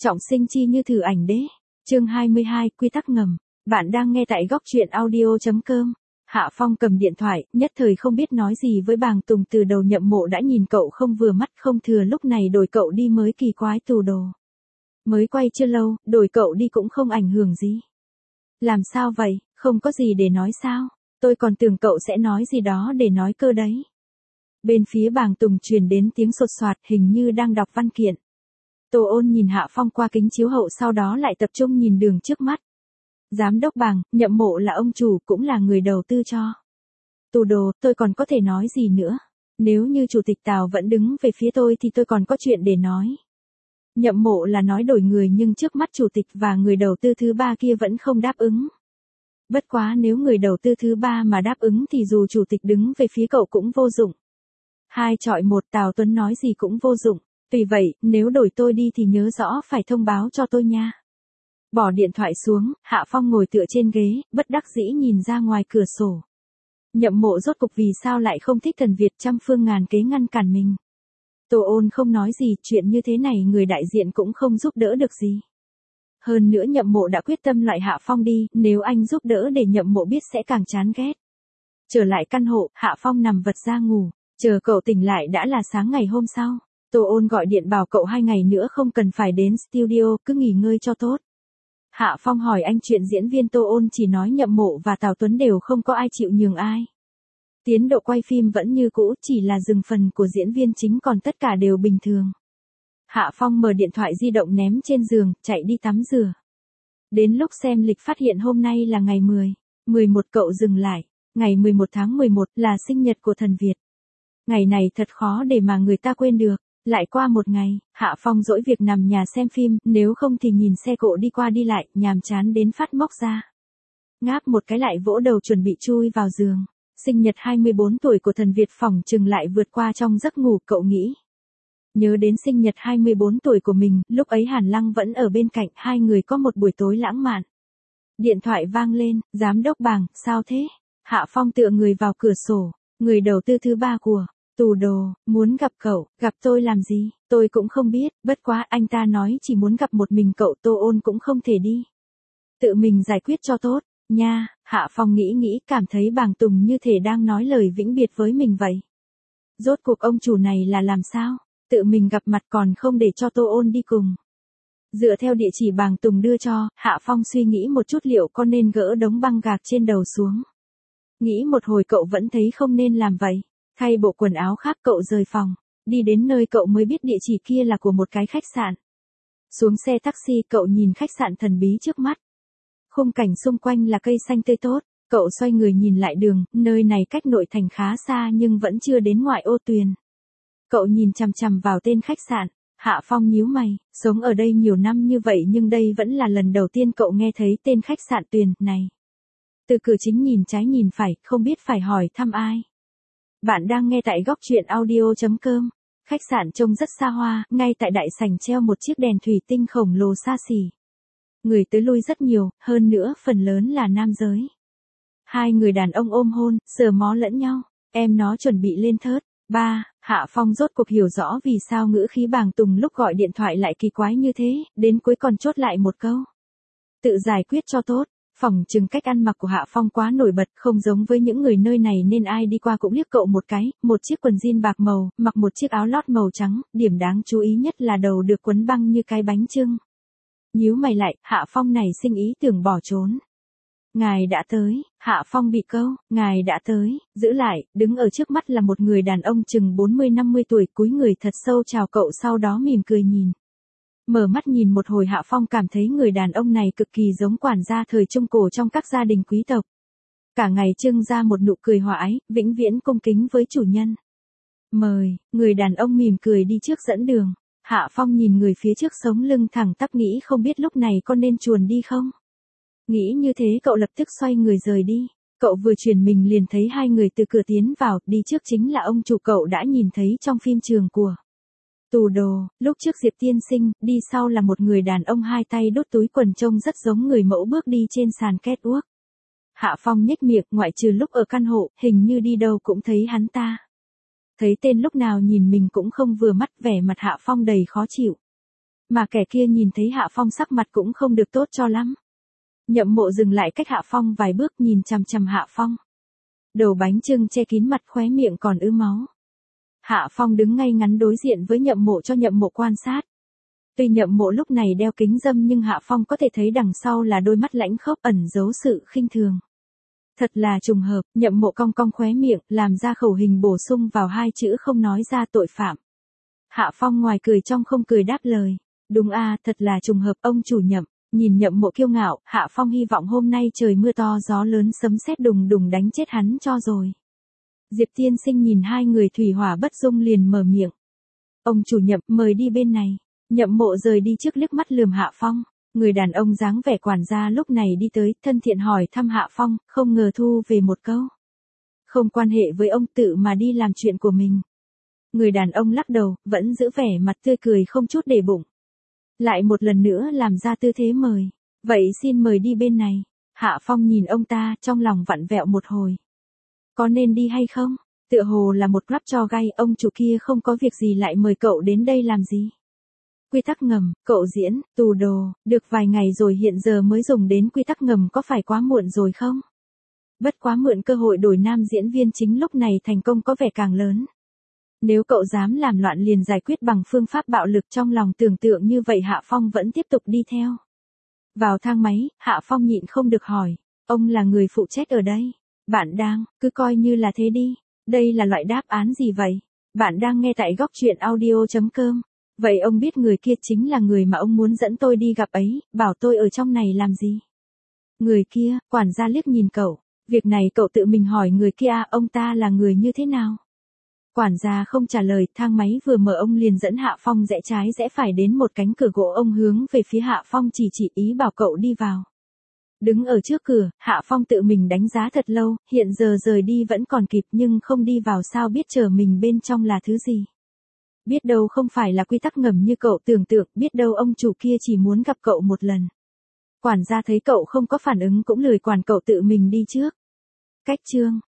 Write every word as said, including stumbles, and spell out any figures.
Trọng sinh chi như thử ảnh đế. Chương hai mươi hai, quy tắc ngầm. Bạn đang nghe tại góc truyện audio chấm com. Hạ Phong cầm điện thoại, nhất thời không biết nói gì với Bàng Tùng, từ đầu Nhậm Mộ đã nhìn cậu không vừa mắt, không thừa lúc này đổi cậu đi mới kỳ quái. Tù đồ. Mới quay chưa lâu, đổi cậu đi cũng không ảnh hưởng gì. Làm sao vậy, không có gì để nói sao? Tôi còn tưởng cậu sẽ nói gì đó để nói cơ đấy. Bên phía Bàng Tùng truyền đến tiếng sột soạt, hình như đang đọc văn kiện. Tô Ôn nhìn Hạ Phong qua kính chiếu hậu, sau đó lại tập trung nhìn đường trước mắt. Giám đốc Bàng, Nhậm Mộ là ông chủ, cũng là người đầu tư cho. Tù đồ, tôi còn có thể nói gì nữa? Nếu như chủ tịch Tào vẫn đứng về phía tôi thì tôi còn có chuyện để nói. Nhậm Mộ là nói đổi người, nhưng trước mắt chủ tịch và người đầu tư thứ ba kia vẫn không đáp ứng. Bất quá nếu người đầu tư thứ ba mà đáp ứng thì dù chủ tịch đứng về phía cậu cũng vô dụng. Hai chọi một, Tào Tuấn nói gì cũng vô dụng. Vì vậy, nếu đổi tôi đi thì nhớ rõ phải thông báo cho tôi nha. Bỏ điện thoại xuống, Hạ Phong ngồi tựa trên ghế, bất đắc dĩ nhìn ra ngoài cửa sổ. Nhậm Mộ rốt cục vì sao lại không thích Tần Việt, trăm phương ngàn kế ngăn cản mình. Tô Ôn không nói gì, chuyện như thế này người đại diện cũng không giúp đỡ được gì. Hơn nữa Nhậm Mộ đã quyết tâm loại Hạ Phong đi, nếu anh giúp đỡ để Nhậm Mộ biết sẽ càng chán ghét. Trở lại căn hộ, Hạ Phong nằm vật ra ngủ, chờ cậu tỉnh lại đã là sáng ngày hôm sau. Tô Ôn gọi điện bảo cậu hai ngày nữa không cần phải đến studio, cứ nghỉ ngơi cho tốt. Hạ Phong hỏi anh chuyện diễn viên, Tô Ôn chỉ nói Nhậm Mộ và Tào Tuấn đều không có ai chịu nhường ai. Tiến độ quay phim vẫn như cũ, chỉ là dừng phần của diễn viên chính, còn tất cả đều bình thường. Hạ Phong mở điện thoại di động ném trên giường, chạy đi tắm rửa. Đến lúc xem lịch phát hiện hôm nay là ngày mười, mười một, cậu dừng lại. Ngày mười một tháng mười một là sinh nhật của Thần Việt. Ngày này thật khó để mà người ta quên được. Lại qua một ngày, Hạ Phong dỗi việc nằm nhà xem phim, nếu không thì nhìn xe cộ đi qua đi lại, nhàm chán đến phát móc ra. Ngáp một cái lại vỗ đầu chuẩn bị chui vào giường. Sinh nhật hai mươi bốn tuổi của Thần Việt phỏng chừng lại vượt qua trong giấc ngủ, cậu nghĩ. Nhớ đến sinh nhật hai mươi bốn tuổi của mình, lúc ấy Hàn Lăng vẫn ở bên cạnh, hai người có một buổi tối lãng mạn. Điện thoại vang lên, giám đốc Bàng, sao thế? Hạ Phong tựa người vào cửa sổ, người đầu tư thứ ba của Tù đồ, muốn gặp cậu. Gặp tôi làm gì? Tôi cũng không biết, bất quá anh ta nói chỉ muốn gặp một mình cậu. Tô Ôn cũng không thể đi. Tự mình giải quyết cho tốt, nha. Hạ Phong nghĩ nghĩ, cảm thấy Bàng Tùng như thể đang nói lời vĩnh biệt với mình vậy. Rốt cuộc ông chủ này là làm sao? Tự mình gặp mặt còn không để cho Tô Ôn đi cùng. Dựa theo địa chỉ Bàng Tùng đưa cho, Hạ Phong suy nghĩ một chút liệu có nên gỡ đống băng gạc trên đầu xuống. Nghĩ một hồi cậu vẫn thấy không nên làm vậy. Thay bộ quần áo khác cậu rời phòng, đi đến nơi cậu mới biết địa chỉ kia là của một cái khách sạn. Xuống xe taxi cậu nhìn khách sạn thần bí trước mắt. Khung cảnh xung quanh là cây xanh tươi tốt, cậu xoay người nhìn lại đường, nơi này cách nội thành khá xa nhưng vẫn chưa đến ngoại ô Tuyền. Cậu nhìn chằm chằm vào tên khách sạn, Hạ Phong nhíu mày, sống ở đây nhiều năm như vậy nhưng đây vẫn là lần đầu tiên cậu nghe thấy tên khách sạn Tuyền này. Từ cửa chính nhìn trái nhìn phải, không biết phải hỏi thăm ai. Bạn đang nghe tại góc truyện audio chấm com. Khách sạn trông rất xa hoa, ngay tại đại sảnh treo một chiếc đèn thủy tinh khổng lồ xa xỉ. Người tới lui rất nhiều, hơn nữa phần lớn là nam giới. Hai người đàn ông ôm hôn, sờ mó lẫn nhau, em nó chuẩn bị lên thớt. Ba, Hạ Phong rốt cuộc hiểu rõ vì sao ngữ khí Bàng Tùng lúc gọi điện thoại lại kỳ quái như thế, đến cuối còn chốt lại một câu. Tự giải quyết cho tốt. Phỏng chừng cách ăn mặc của Hạ Phong quá nổi bật, không giống với những người nơi này nên ai đi qua cũng liếc cậu một cái. Một chiếc quần jean bạc màu, mặc một chiếc áo lót màu trắng, điểm đáng chú ý nhất là đầu được quấn băng như cái bánh chưng. Nhíu mày lại, Hạ Phong này sinh ý tưởng bỏ trốn. Ngài đã tới. Hạ Phong bị câu, ngài đã tới, giữ lại, đứng ở trước mắt là một người đàn ông chừng bốn mươi năm mươi tuổi, cúi người thật sâu chào cậu, sau đó mỉm cười nhìn. Mở mắt nhìn một hồi Hạ Phong cảm thấy người đàn ông này cực kỳ giống quản gia thời Trung Cổ trong các gia đình quý tộc. Cả ngày trưng ra một nụ cười hòa ái, vĩnh viễn cung kính với chủ nhân. Mời, người đàn ông mỉm cười đi trước dẫn đường. Hạ Phong nhìn người phía trước sống lưng thẳng tắp, nghĩ không biết lúc này có nên chuồn đi không. Nghĩ như thế cậu lập tức xoay người rời đi. Cậu vừa chuyển mình liền thấy hai người từ cửa tiến vào, đi trước chính là ông chủ cậu đã nhìn thấy trong phim trường của Tù đồ, lúc trước Diệp tiên sinh, đi sau là một người đàn ông hai tay đút túi quần trông rất giống người mẫu bước đi trên sàn catwalk. Hạ Phong nhếch miệng, ngoại trừ lúc ở căn hộ, hình như đi đâu cũng thấy hắn ta. Thấy tên lúc nào nhìn mình cũng không vừa mắt, vẻ mặt Hạ Phong đầy khó chịu. mà kẻ kia nhìn thấy Hạ Phong sắc mặt cũng không được tốt cho lắm. Nhậm Mộ dừng lại cách Hạ Phong vài bước nhìn chằm chằm Hạ Phong. Đầu bánh chưng che kín mặt, khóe miệng còn ứ máu. Hạ Phong đứng ngay ngắn đối diện với Nhậm Mộ cho Nhậm Mộ quan sát. Tuy Nhậm Mộ lúc này đeo kính râm nhưng Hạ Phong có thể thấy đằng sau là đôi mắt lãnh khốc ẩn giấu sự khinh thường. Thật là trùng hợp, Nhậm Mộ cong cong khóe miệng, làm ra khẩu hình bổ sung vào hai chữ không nói ra tội phạm. Hạ Phong ngoài cười trong không cười đáp lời. Đúng a, thật là trùng hợp ông chủ Nhậm. Nhìn Nhậm Mộ kiêu ngạo, Hạ Phong hy vọng hôm nay trời mưa to gió lớn sấm sét đùng đùng đánh chết hắn cho rồi. Diệp tiên sinh nhìn hai người thủy hỏa bất dung liền mở miệng. Ông chủ Nhậm, mời đi bên này. Nhậm Mộ rời đi trước liếc mắt lườm Hạ Phong. Người đàn ông dáng vẻ quản gia lúc này đi tới, thân thiện hỏi thăm Hạ Phong, không ngờ thu về một câu. Không quan hệ với ông, tự mà đi làm chuyện của mình. Người đàn ông lắc đầu, vẫn giữ vẻ mặt tươi cười không chút để bụng. Lại một lần nữa làm ra tư thế mời. Vậy xin mời đi bên này. Hạ Phong nhìn ông ta, trong lòng vặn vẹo một hồi. Có nên đi hay không? Tựa hồ là một grab cho gay, ông chủ kia không có việc gì lại mời cậu đến đây làm gì? Quy tắc ngầm, cậu diễn, tù đồ, được vài ngày rồi hiện giờ mới dùng đến quy tắc ngầm có phải quá muộn rồi không? Bất quá mượn cơ hội đổi nam diễn viên chính lúc này thành công có vẻ càng lớn. Nếu cậu dám làm loạn liền giải quyết bằng phương pháp bạo lực, trong lòng tưởng tượng như vậy Hạ Phong vẫn tiếp tục đi theo. Vào thang máy, Hạ Phong nhịn không được hỏi, ông là người phụ trách ở đây. Bạn đang, cứ coi như là thế đi. Đây là loại đáp án gì vậy? Bạn đang nghe tại góc truyện audio chấm com. Vậy ông biết người kia chính là người mà ông muốn dẫn tôi đi gặp ấy, bảo tôi ở trong này làm gì? Người kia, quản gia liếc nhìn cậu. Việc này cậu tự mình hỏi người kia, ông ta là người như thế nào? Quản gia không trả lời, thang máy vừa mở ông liền dẫn Hạ Phong rẽ trái rẽ phải đến một cánh cửa gỗ, ông hướng về phía Hạ Phong chỉ chỉ ý bảo cậu đi vào. Đứng ở trước cửa, Hạ Phong tự mình đánh giá thật lâu, hiện giờ rời đi vẫn còn kịp nhưng không đi vào sao biết chờ mình bên trong là thứ gì. Biết đâu không phải là quy tắc ngầm như cậu tưởng tượng, biết đâu ông chủ kia chỉ muốn gặp cậu một lần. Quản gia thấy cậu không có phản ứng cũng lười quản cậu tự mình đi trước. Cách chương